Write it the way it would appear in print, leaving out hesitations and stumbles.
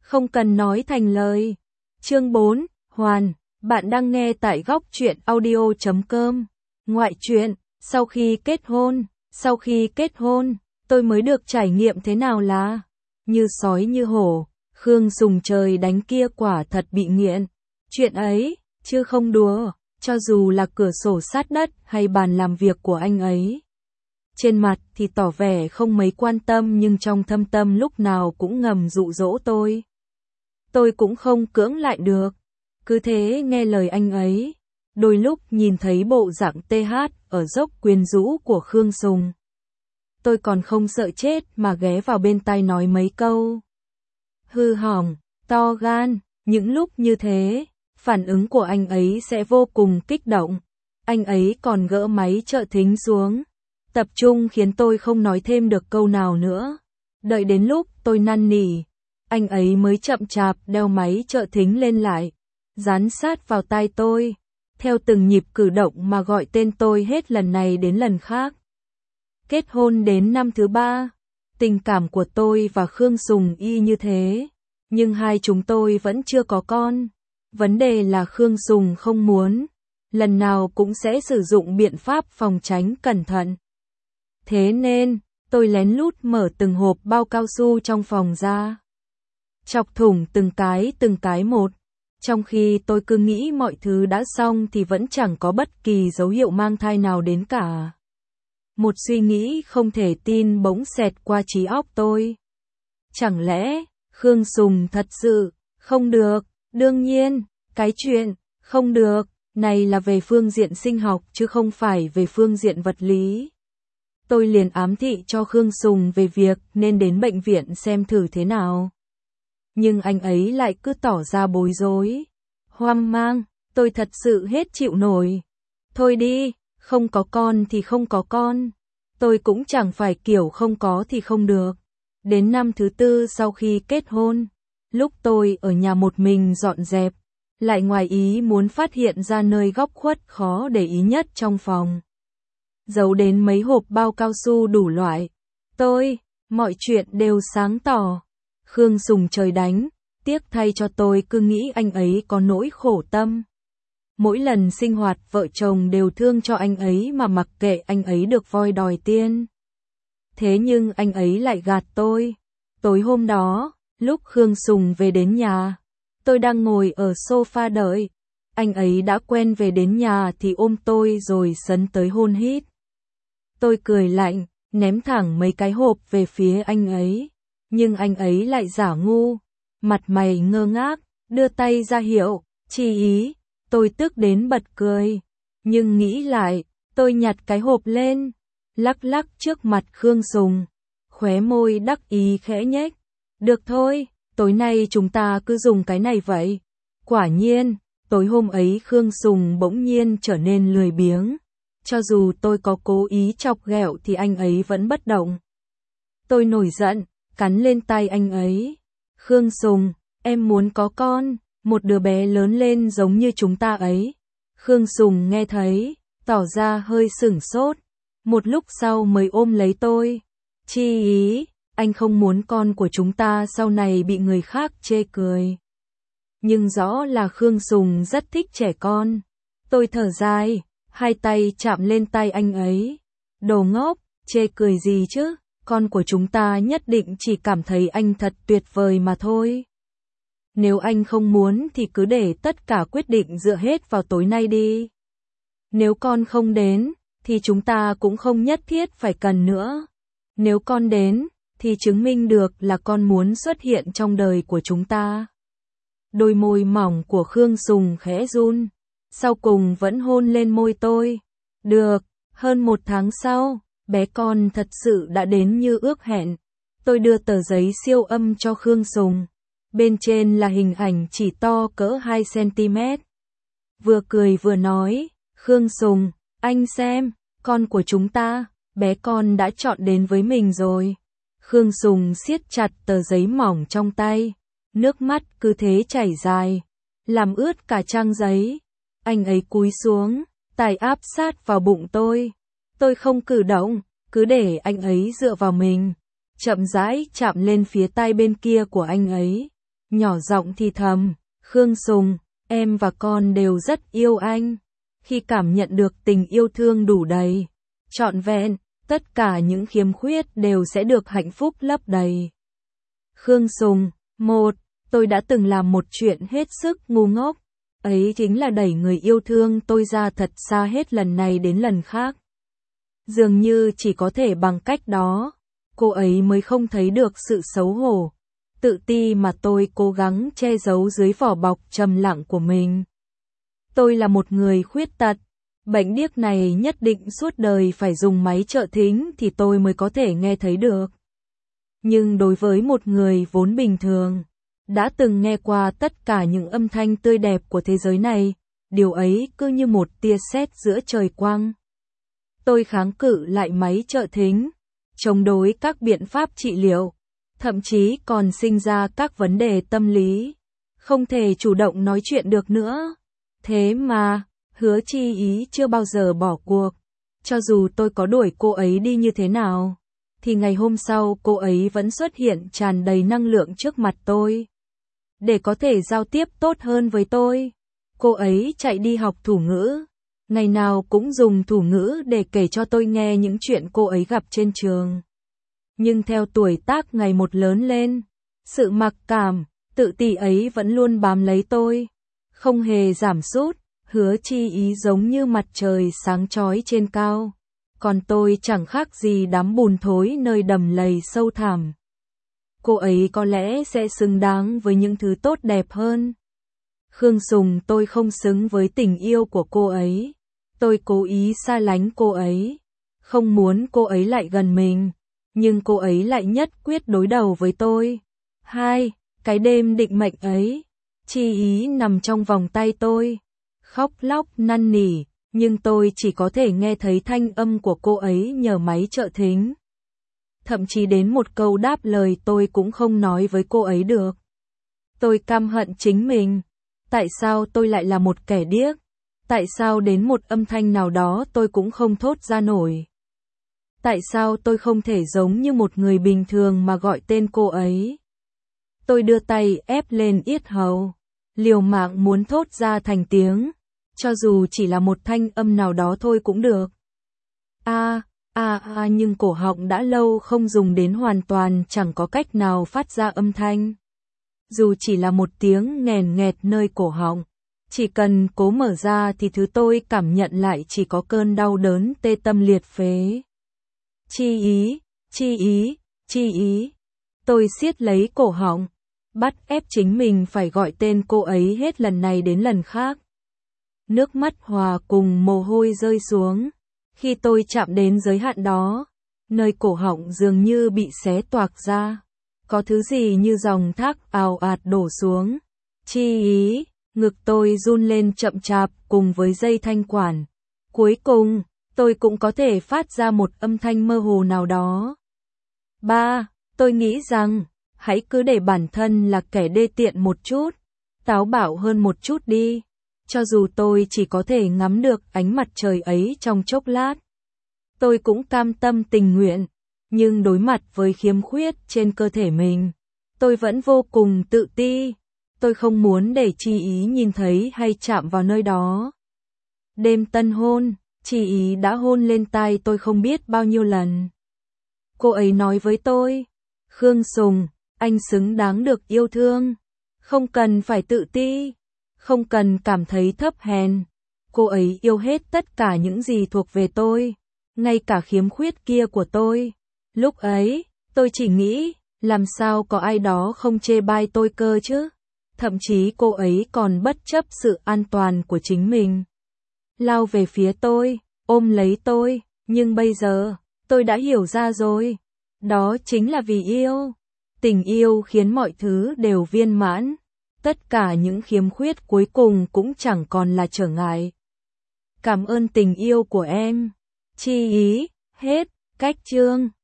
không cần nói thành lời. Chương 4, Hoàn, bạn đang nghe tại góc truyện audio.com. Ngoại truyện, sau khi kết hôn, tôi mới được trải nghiệm thế nào là như sói như hổ, Khương Sùng trời đánh kia quả thật bị nghiện. Chuyện ấy, chứ không đùa, cho dù là cửa sổ sát đất hay bàn làm việc của anh ấy. Trên mặt thì tỏ vẻ không mấy quan tâm nhưng trong thâm tâm lúc nào cũng ngầm dụ dỗ tôi. Tôi cũng không cưỡng lại được, cứ thế nghe lời anh ấy. Đôi lúc nhìn thấy bộ dạng TH ở dốc quyến rũ của Khương Sùng, tôi còn không sợ chết mà ghé vào bên tai nói mấy câu. Hư hỏng, to gan, những lúc như thế, phản ứng của anh ấy sẽ vô cùng kích động. Anh ấy còn gỡ máy trợ thính xuống, tập trung khiến tôi không nói thêm được câu nào nữa. Đợi đến lúc tôi năn nỉ, anh ấy mới chậm chạp đeo máy trợ thính lên lại, dán sát vào tai tôi, theo từng nhịp cử động mà gọi tên tôi hết lần này đến lần khác. Kết hôn đến năm thứ 3, tình cảm của tôi và Khương Sùng y như thế, nhưng hai chúng tôi vẫn chưa có con. Vấn đề là Khương Sùng không muốn, lần nào cũng sẽ sử dụng biện pháp phòng tránh cẩn thận. Thế nên, tôi lén lút mở từng hộp bao cao su trong phòng ra, chọc thủng từng cái một. Trong khi tôi cứ nghĩ mọi thứ đã xong thì vẫn chẳng có bất kỳ dấu hiệu mang thai nào đến cả. Một suy nghĩ không thể tin bỗng xẹt qua trí óc tôi. Chẳng lẽ, Khương Sùng thật sự không được? Đương nhiên, cái chuyện không được này là về phương diện sinh học chứ không phải về phương diện vật lý. Tôi liền ám thị cho Khương Sùng về việc nên đến bệnh viện xem thử thế nào. Nhưng anh ấy lại cứ tỏ ra bối rối, hoang mang, tôi thật sự hết chịu nổi. Thôi đi, không có con thì không có con. Tôi cũng chẳng phải kiểu không có thì không được. Đến năm thứ 4 sau khi kết hôn, lúc tôi ở nhà một mình dọn dẹp, lại ngoài ý muốn phát hiện ra nơi góc khuất khó để ý nhất trong phòng, giấu đến mấy hộp bao cao su đủ loại. Mọi chuyện đều sáng tỏ. Khương Sùng trời đánh, tiếc thay cho tôi cứ nghĩ anh ấy có nỗi khổ tâm. Mỗi lần sinh hoạt vợ chồng đều thương cho anh ấy mà mặc kệ anh ấy được voi đòi tiên. Thế nhưng anh ấy lại gạt tôi. Tối hôm đó, lúc Khương Sùng về đến nhà, tôi đang ngồi ở sofa đợi. Anh ấy đã quen về đến nhà thì ôm tôi rồi sấn tới hôn hít. Tôi cười lạnh, ném thẳng mấy cái hộp về phía anh ấy. Nhưng anh ấy lại giả ngu, mặt mày ngơ ngác, đưa tay ra hiệu, chỉ ý. Tôi tức đến bật cười, nhưng nghĩ lại, tôi nhặt cái hộp lên, lắc lắc trước mặt Khương Sùng, khóe môi đắc ý khẽ nhếch. Được thôi, tối nay chúng ta cứ dùng cái này vậy. Quả nhiên, tối hôm ấy Khương Sùng bỗng nhiên trở nên lười biếng. Cho dù tôi có cố ý chọc ghẹo thì anh ấy vẫn bất động. Tôi nổi giận, cắn lên tay anh ấy. Khương Sùng, em muốn có con, một đứa bé lớn lên giống như chúng ta ấy. Khương Sùng nghe thấy, tỏ ra hơi sửng sốt. Một lúc sau mới ôm lấy tôi. Chi ý, anh không muốn con của chúng ta sau này bị người khác chê cười. Nhưng rõ là Khương Sùng rất thích trẻ con. Tôi thở dài, hai tay chạm lên tay anh ấy. Đồ ngốc, chê cười gì chứ, con của chúng ta nhất định chỉ cảm thấy anh thật tuyệt vời mà thôi. Nếu anh không muốn thì cứ để tất cả quyết định dựa hết vào tối nay đi. Nếu con không đến, thì chúng ta cũng không nhất thiết phải cần nữa. Nếu con đến, thì chứng minh được là con muốn xuất hiện trong đời của chúng ta. Đôi môi mỏng của Khương Sùng khẽ run, sau cùng vẫn hôn lên môi tôi. Được, hơn 1 tháng sau, bé con thật sự đã đến như ước hẹn. Tôi đưa tờ giấy siêu âm cho Khương Sùng. Bên trên là hình ảnh chỉ to cỡ 2 cm. Vừa cười vừa nói, Khương Sùng, anh xem, con của chúng ta, bé con đã chọn đến với mình rồi. Khương Sùng siết chặt tờ giấy mỏng trong tay, nước mắt cứ thế chảy dài, làm ướt cả trang giấy. Anh ấy cúi xuống, tay áp sát vào bụng tôi. Tôi không cử động, cứ để anh ấy dựa vào mình, chậm rãi chạm lên phía tai bên kia của anh ấy. nhỏ giọng thì thầm, Khương Sùng, em và con đều rất yêu anh. Khi cảm nhận được tình yêu thương đủ đầy, trọn vẹn, tất cả những khiếm khuyết đều sẽ được hạnh phúc lấp đầy. Khương Sùng, 1. Tôi đã từng làm một chuyện hết sức ngu ngốc. Ấy chính là đẩy người yêu thương tôi ra thật xa hết lần này đến lần khác. Dường như chỉ có thể bằng cách đó, cô ấy mới không thấy được sự xấu hổ, tự ti mà tôi cố gắng che giấu dưới vỏ bọc trầm lặng của mình. Tôi là một người khuyết tật, bệnh điếc này nhất định suốt đời phải dùng máy trợ thính thì tôi mới có thể nghe thấy được. Nhưng đối với một người vốn bình thường, đã từng nghe qua tất cả những âm thanh tươi đẹp của thế giới này, điều ấy cứ như một tia sét giữa trời quang. Tôi kháng cự lại máy trợ thính, chống đối các biện pháp trị liệu, thậm chí còn sinh ra các vấn đề tâm lý, không thể chủ động nói chuyện được nữa. Thế mà, Hứa Chi Ý chưa bao giờ bỏ cuộc, cho dù tôi có đuổi cô ấy đi như thế nào, thì ngày hôm sau cô ấy vẫn xuất hiện tràn đầy năng lượng trước mặt tôi. Để có thể giao tiếp tốt hơn với tôi, cô ấy chạy đi học thủ ngữ, ngày nào cũng dùng thủ ngữ để kể cho tôi nghe những chuyện cô ấy gặp trên trường. Nhưng theo tuổi tác ngày một lớn lên, sự mặc cảm, tự ti ấy vẫn luôn bám lấy tôi, không hề giảm sút. Hứa Chi Ý giống như mặt trời sáng chói trên cao, còn tôi chẳng khác gì đám bùn thối nơi đầm lầy sâu thẳm. Cô ấy có lẽ sẽ xứng đáng với những thứ tốt đẹp hơn. Khương Sùng, tôi không xứng với tình yêu của cô ấy. Tôi cố ý xa lánh cô ấy, không muốn cô ấy lại gần mình, nhưng cô ấy lại nhất quyết đối đầu với tôi. 2. Cái đêm định mệnh ấy, Chi Ý nằm trong vòng tay tôi, khóc lóc năn nỉ, nhưng tôi chỉ có thể nghe thấy thanh âm của cô ấy nhờ máy trợ thính. Thậm chí đến một câu đáp lời tôi cũng không nói với cô ấy được. Tôi căm hận chính mình. Tại sao tôi lại là một kẻ điếc? Tại sao đến một âm thanh nào đó tôi cũng không thốt ra nổi? Tại sao tôi không thể giống như một người bình thường mà gọi tên cô ấy? Tôi đưa tay ép lên yết hầu, liều mạng muốn thốt ra thành tiếng, cho dù chỉ là một thanh âm nào đó thôi cũng được. Nhưng cổ họng đã lâu không dùng đến, hoàn toàn chẳng có cách nào phát ra âm thanh. Dù chỉ là một tiếng nghèn nghẹt nơi cổ họng, chỉ cần cố mở ra thì thứ tôi cảm nhận lại chỉ có cơn đau đớn tê tâm liệt phế. Chi Ý, Chi Ý, Chi Ý. Tôi siết lấy cổ họng, bắt ép chính mình phải gọi tên cô ấy hết lần này đến lần khác. Nước mắt hòa cùng mồ hôi rơi xuống. Khi tôi chạm đến giới hạn đó, nơi cổ họng dường như bị xé toạc ra. Có thứ gì như dòng thác ào ạt đổ xuống. Chi Ý, ngực tôi run lên chậm chạp cùng với dây thanh quản. Cuối cùng, tôi cũng có thể phát ra một âm thanh mơ hồ nào đó. 3. Tôi nghĩ rằng, hãy cứ để bản thân là kẻ đê tiện một chút, táo bạo hơn một chút đi. Cho dù tôi chỉ có thể ngắm được ánh mặt trời ấy trong chốc lát, tôi cũng cam tâm tình nguyện. Nhưng đối mặt với khiếm khuyết trên cơ thể mình, tôi vẫn vô cùng tự ti. Tôi không muốn để Chi Ý nhìn thấy hay chạm vào nơi đó. Đêm tân hôn, Chi Ý đã hôn lên tai tôi không biết bao nhiêu lần. Cô ấy nói với tôi, Khương Sùng, anh xứng đáng được yêu thương, không cần phải tự ti, không cần cảm thấy thấp hèn. Cô ấy yêu hết tất cả những gì thuộc về tôi, ngay cả khiếm khuyết kia của tôi. Lúc ấy, tôi chỉ nghĩ, làm sao có ai đó không chê bai tôi cơ chứ? Thậm chí cô ấy còn bất chấp sự an toàn của chính mình, lao về phía tôi, ôm lấy tôi, nhưng bây giờ, tôi đã hiểu ra rồi. Đó chính là vì yêu. Tình yêu khiến mọi thứ đều viên mãn. Tất cả những khiếm khuyết cuối cùng cũng chẳng còn là trở ngại. Cảm ơn tình yêu của em. Chi Ý, hết, cách chương.